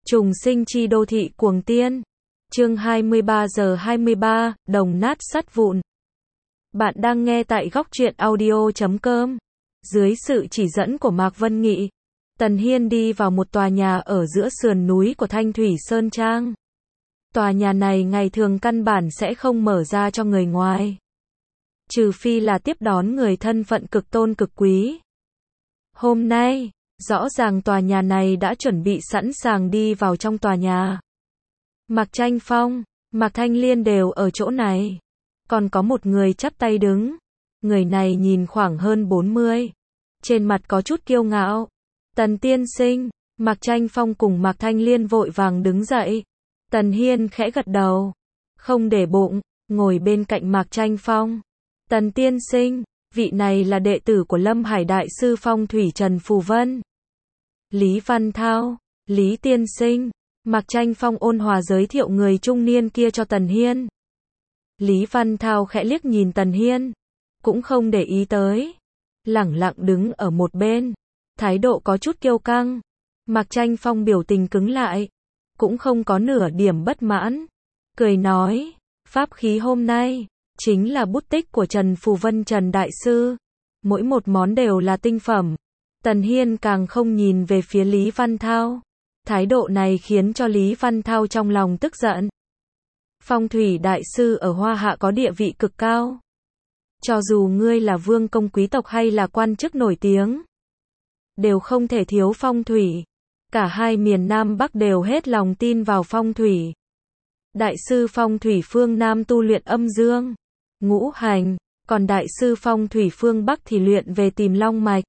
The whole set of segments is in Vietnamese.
Trùng sinh chi đô thị Cuồng Tiên. Chương 23:23, đồng nát sắt vụn. Bạn đang nghe tại góc truyện audio.com. Dưới sự chỉ dẫn của Mạc Vân Nghị, Tần Hiên đi vào một tòa nhà ở giữa sườn núi của Thanh Thủy Sơn Trang. Tòa nhà này ngày thường căn bản sẽ không mở ra cho người ngoài, trừ phi là tiếp đón người thân phận cực tôn cực quý. Hôm nay, rõ ràng tòa nhà này đã chuẩn bị sẵn sàng đi vào trong tòa nhà. Mạc Tranh Phong, Mạc Thanh Liên đều ở chỗ này. Còn có một người chắp tay đứng. Người này nhìn khoảng hơn 40. Trên mặt có chút kiêu ngạo. Tần tiên sinh. Mạc Tranh Phong cùng Mạc Thanh Liên vội vàng đứng dậy. Tần Hiên khẽ gật đầu, không để bụng, ngồi bên cạnh Mạc Tranh Phong. Tần tiên sinh, vị này là đệ tử của Lâm Hải Đại sư Phong Thủy Trần Phù Vân. Lý Văn Thao, Lý tiên sinh. Mạc Tranh Phong ôn hòa giới thiệu người trung niên kia cho Tần Hiên. Lý Văn Thao khẽ liếc nhìn Tần Hiên, cũng không để ý tới, lẳng lặng đứng ở một bên, thái độ có chút kiêu căng. Mạc Tranh Phong biểu tình cứng lại, cũng không có nửa điểm bất mãn, cười nói, pháp khí hôm nay chính là bút tích của Trần Phù Vân Trần Đại Sư, mỗi một món đều là tinh phẩm. Tần Hiên càng không nhìn về phía Lý Văn Thao, thái độ này khiến cho Lý Văn Thao trong lòng tức giận. Phong Thủy Đại Sư ở Hoa Hạ có địa vị cực cao, cho dù ngươi là vương công quý tộc hay là quan chức nổi tiếng, đều không thể thiếu phong thủy. Cả hai miền Nam Bắc đều hết lòng tin vào phong thủy. Đại sư Phong Thủy phương Nam tu luyện âm dương, ngũ hành, còn đại sư Phong Thủy phương Bắc thì luyện về tìm long mạch,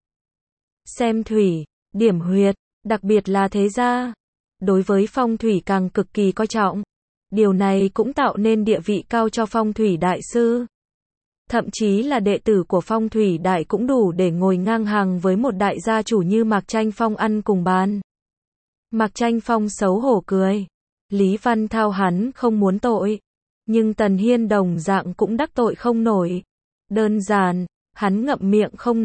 xem thủy, điểm huyệt, đặc biệt là thế gia, đối với phong thủy càng cực kỳ coi trọng. Điều này cũng tạo nên địa vị cao cho Phong Thủy Đại Sư. Thậm chí là đệ tử của Phong Thủy Đại cũng đủ để ngồi ngang hàng với một đại gia chủ như Mạc Tranh Phong ăn cùng bàn. Mạc Tranh Phong xấu hổ cười. Lý Văn Thao hắn không muốn tội, nhưng Tần Hiên đồng dạng cũng đắc tội không nổi. Đơn giản, hắn ngậm miệng không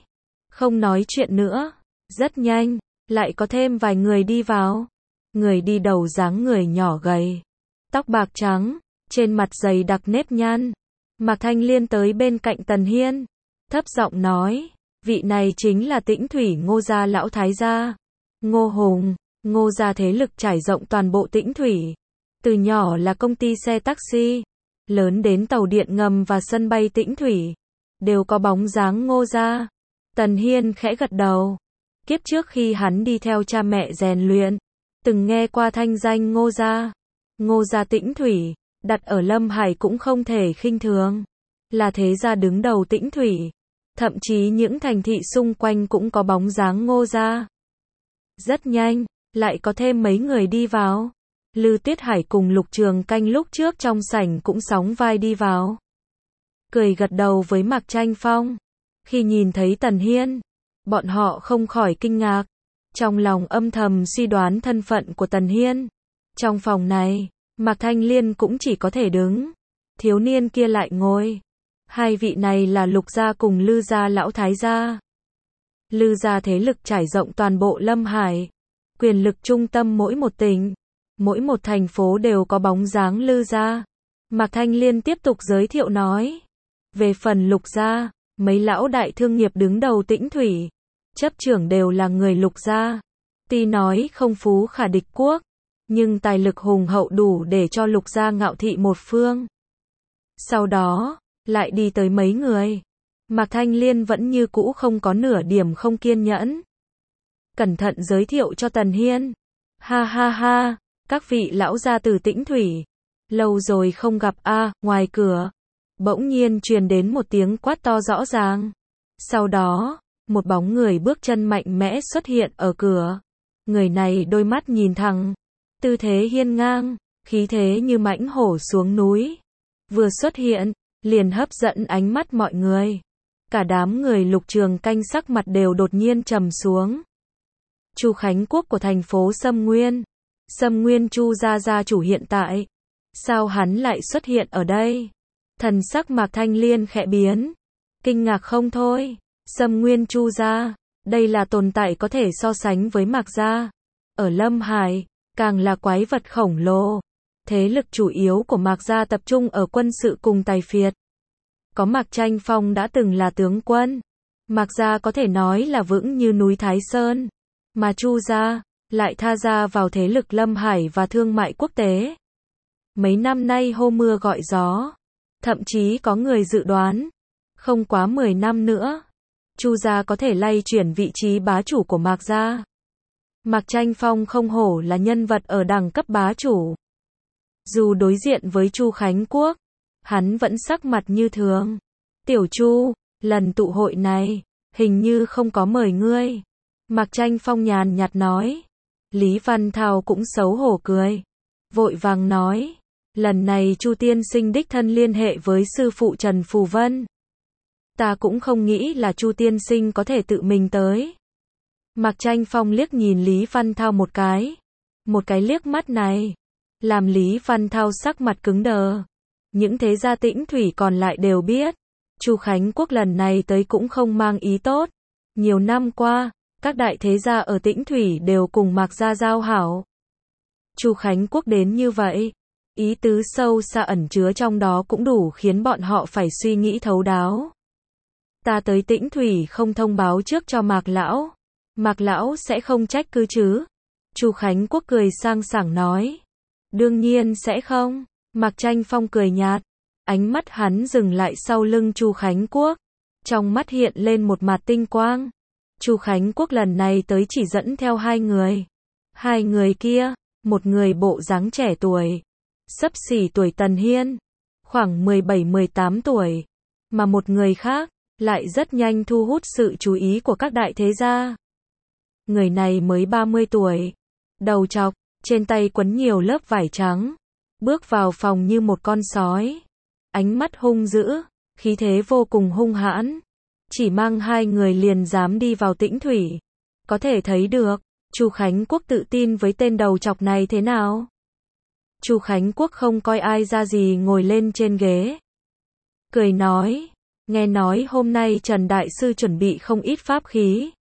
nói chuyện nữa. Rất nhanh, lại có thêm vài người đi vào. Người đi đầu dáng người nhỏ gầy, tóc bạc trắng, trên mặt dày đặc nếp nhăn. Mạc Thanh Liên tới bên cạnh Tần Hiên, thấp giọng nói, vị này chính là Tĩnh Thủy Ngô gia lão thái gia, Ngô Hùng. Ngô gia thế lực trải rộng toàn bộ Tĩnh Thủy, từ nhỏ là công ty xe taxi, lớn đến tàu điện ngầm và sân bay Tĩnh Thủy, đều có bóng dáng Ngô gia. Tần Hiên khẽ gật đầu. Kiếp trước khi hắn đi theo cha mẹ rèn luyện, từng nghe qua thanh danh Ngô gia. Ngô gia Tĩnh Thủy, đặt ở Lâm Hải cũng không thể khinh thường, là thế gia đứng đầu Tĩnh Thủy, thậm chí những thành thị xung quanh cũng có bóng dáng Ngô gia. Rất nhanh, lại có thêm mấy người đi vào. Lư Tiết Hải cùng Lục Trường Canh lúc trước trong sảnh cũng sóng vai đi vào, cười gật đầu với Mạc Tranh Phong. Khi nhìn thấy Tần Hiên, bọn họ không khỏi kinh ngạc, trong lòng âm thầm suy đoán thân phận của Tần Hiên. Trong phòng này, Mạc Thanh Liên cũng chỉ có thể đứng, thiếu niên kia lại ngồi. Hai vị này là Lục gia cùng Lư gia lão thái gia. Lư gia thế lực trải rộng toàn bộ Lâm Hải, quyền lực trung tâm mỗi một tỉnh, mỗi một thành phố đều có bóng dáng Lư gia. Mạc Thanh Liên tiếp tục giới thiệu nói, về phần Lục gia, mấy lão đại thương nghiệp đứng đầu Tĩnh Thủy, chấp trưởng đều là người Lục gia. Tuy nói không phú khả địch quốc, nhưng tài lực hùng hậu đủ để cho Lục gia ngạo thị một phương. Sau đó, lại đi tới mấy người. Mạc Thanh Liên vẫn như cũ không có nửa điểm không kiên nhẫn, cẩn thận giới thiệu cho Tần Hiên. Ha ha ha, các vị lão gia từ Tĩnh Thủy, lâu rồi không gặp a. Ngoài cửa, bỗng nhiên truyền đến một tiếng quát to rõ ràng. Sau đó, một bóng người bước chân mạnh mẽ xuất hiện ở cửa. Người này đôi mắt nhìn thẳng, tư thế hiên ngang, khí thế như mãnh hổ xuống núi. Vừa xuất hiện, liền hấp dẫn ánh mắt mọi người. Cả đám người Lục Trường Canh sắc mặt đều đột nhiên trầm xuống. Chu Khánh Quốc của thành phố Sâm Nguyên. Sâm Nguyên Chu gia gia chủ hiện tại. Sao hắn lại xuất hiện ở đây? Thần sắc Mạc Thanh Liên khẽ biến, kinh ngạc không thôi. Sâm Nguyên Chu gia, đây là tồn tại có thể so sánh với Mạc gia. Ở Lâm Hải, càng là quái vật khổng lồ. Thế lực chủ yếu của Mạc gia tập trung ở quân sự cùng tài phiệt. Có Mạc Tranh Phong đã từng là tướng quân. Mạc gia có thể nói là vững như núi Thái Sơn. Mà Chu gia lại tha gia vào thế lực lâm hải và thương mại quốc tế. Mấy năm nay hô mưa gọi gió. Thậm chí có người dự đoán, không quá 10 năm nữa, Chu gia có thể lay chuyển vị trí bá chủ của Mạc gia. Mạc Tranh Phong không hổ là nhân vật ở đẳng cấp bá chủ. Dù đối diện với Chu Khánh Quốc, hắn vẫn sắc mặt như thường. Tiểu Chu, lần tụ hội này, hình như không có mời ngươi. Mạc Tranh Phong nhàn nhạt nói. Lý Văn Thao cũng xấu hổ cười. Vội vàng nói. Lần này Chu tiên sinh đích thân liên hệ với sư phụ Trần Phù Vân. Ta cũng không nghĩ là Chu tiên sinh có thể tự mình tới. Mạc Tranh Phong liếc nhìn Lý Văn Thao một cái. Một cái liếc mắt này, làm Lý Văn Thao sắc mặt cứng đờ. Những thế gia Tĩnh Thủy còn lại đều biết, Chu Khánh Quốc lần này tới cũng không mang ý tốt. Nhiều năm qua, các đại thế gia ở Tĩnh Thủy đều cùng Mạc gia giao hảo. Chu Khánh Quốc đến như vậy, ý tứ sâu xa ẩn chứa trong đó cũng đủ khiến bọn họ phải suy nghĩ thấu đáo. Ta tới Tĩnh Thủy không thông báo trước cho Mạc lão. Mạc lão sẽ không trách cứ chứ? Chu Khánh Quốc cười sang sảng nói. Đương nhiên sẽ không. Mạc Tranh Phong cười nhạt. Ánh mắt hắn dừng lại sau lưng Chu Khánh Quốc. Trong mắt hiện lên một mặt tinh quang. Chu Khánh Quốc lần này tới chỉ dẫn theo 2 người. 2 người kia, một người bộ dáng trẻ tuổi, xấp xỉ tuổi Tần Hiên, khoảng 17-18 tuổi. Mà một người khác, lại rất nhanh thu hút sự chú ý của các đại thế gia. Người này mới 30 tuổi, đầu trọc, trên tay quấn nhiều lớp vải trắng, bước vào phòng như một con sói, ánh mắt hung dữ, khí thế vô cùng hung hãn, chỉ mang 2 người liền dám đi vào Tĩnh Thủy. Có thể thấy được, Chu Khánh Quốc tự tin với tên đầu trọc này thế nào. Chu Khánh Quốc không coi ai ra gì ngồi lên trên ghế. Cười nói, nghe nói hôm nay Trần Đại Sư chuẩn bị không ít pháp khí.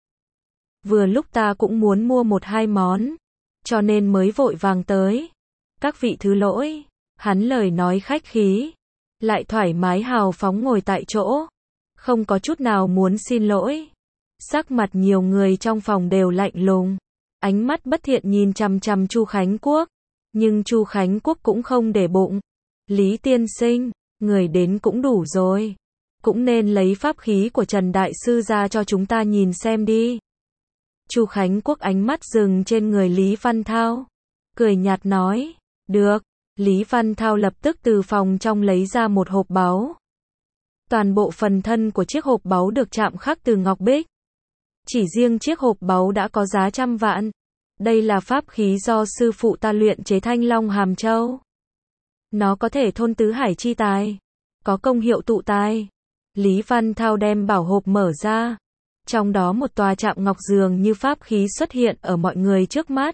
Vừa lúc ta cũng muốn mua 1-2 món, cho nên mới vội vàng tới. Các vị thứ lỗi, hắn lời nói khách khí, lại thoải mái hào phóng ngồi tại chỗ, không có chút nào muốn xin lỗi. Sắc mặt nhiều người trong phòng đều lạnh lùng, ánh mắt bất thiện nhìn chằm chằm Chu Khánh Quốc, nhưng Chu Khánh Quốc cũng không để bụng. Lý tiên sinh, người đến cũng đủ rồi, cũng nên lấy pháp khí của Trần Đại Sư ra cho chúng ta nhìn xem đi. Chu Khánh Quốc ánh mắt dừng trên người Lý Văn Thao, cười nhạt nói, được. Lý Văn Thao lập tức từ phòng trong lấy ra một hộp báu. Toàn bộ phần thân của chiếc hộp báu được chạm khắc từ ngọc bích. Chỉ riêng chiếc hộp báu đã có giá trăm vạn. Đây là pháp khí do sư phụ ta luyện chế Thanh Long Hàm Châu. Nó có thể thôn tứ hải chi tài, có công hiệu tụ tài. Lý Văn Thao đem bảo hộp mở ra. Trong đó một tòa chạm ngọc dường như pháp khí xuất hiện ở mọi người trước mắt.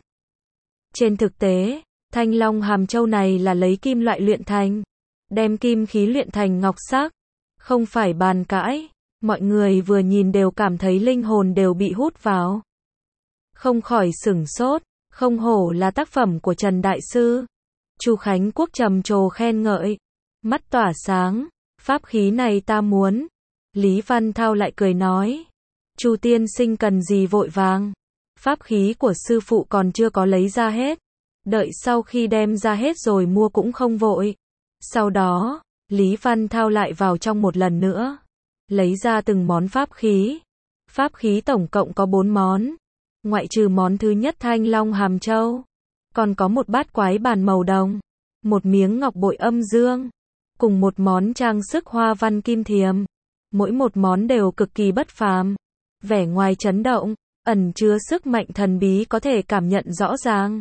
Trên thực tế, Thanh Long Hàm Châu này là lấy kim loại luyện thành, đem kim khí luyện thành ngọc sắc, không phải bàn cãi. Mọi người vừa nhìn đều cảm thấy linh hồn đều bị hút vào, không khỏi sửng sốt. Không hổ là tác phẩm của Trần Đại Sư. Chu Khánh Quốc trầm trồ khen ngợi, mắt tỏa sáng. Pháp khí này ta muốn. Lý Văn Thao lại cười nói, Chu tiên sinh cần gì vội vàng, pháp khí của sư phụ còn chưa có lấy ra hết, đợi sau khi đem ra hết rồi mua cũng không vội. Sau đó, Lý Văn Thao lại vào trong một lần nữa, lấy ra từng món pháp khí. Pháp khí tổng cộng có 4 món, ngoại trừ món thứ nhất Thanh Long Hàm Châu, còn có một bát quái bàn màu đồng, một miếng ngọc bội âm dương, cùng một món trang sức hoa văn kim thiềm. Mỗi một món đều cực kỳ bất phàm, vẻ ngoài chấn động, ẩn chứa sức mạnh thần bí có thể cảm nhận rõ ràng.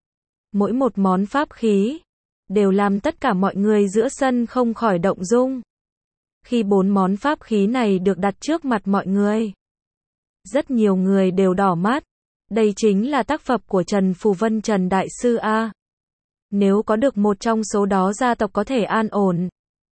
Mỗi một món pháp khí đều làm tất cả mọi người giữa sân không khỏi động dung. Khi 4 món pháp khí này được đặt trước mặt mọi người, rất nhiều người đều đỏ mắt. Đây chính là tác phẩm của Trần Phù Vân Trần Đại Sư a. Nếu có được một trong số đó gia tộc có thể an ổn,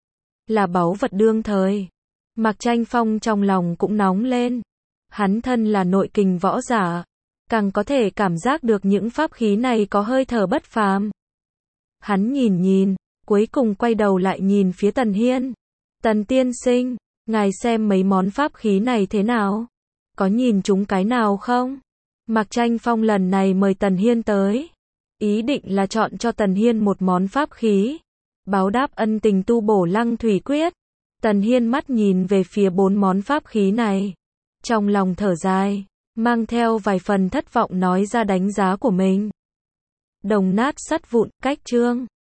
là báu vật đương thời. Mạc Tranh Phong trong lòng cũng nóng lên. Hắn thân là nội kình võ giả, càng có thể cảm giác được những pháp khí này có hơi thở bất phàm. Hắn nhìn, cuối cùng quay đầu lại nhìn phía Tần Hiên. Tần tiên sinh, ngài xem mấy món pháp khí này thế nào? Có nhìn chúng cái nào không? Mạc Tranh Phong lần này mời Tần Hiên tới, ý định là chọn cho Tần Hiên một món pháp khí, báo đáp ân tình tu bổ Lăng Thủy Quyết. Tần Hiên mắt nhìn về phía 4 món pháp khí này, trong lòng thở dài, mang theo vài phần thất vọng nói ra đánh giá của mình. Đồng nát sắt vụn, cách chương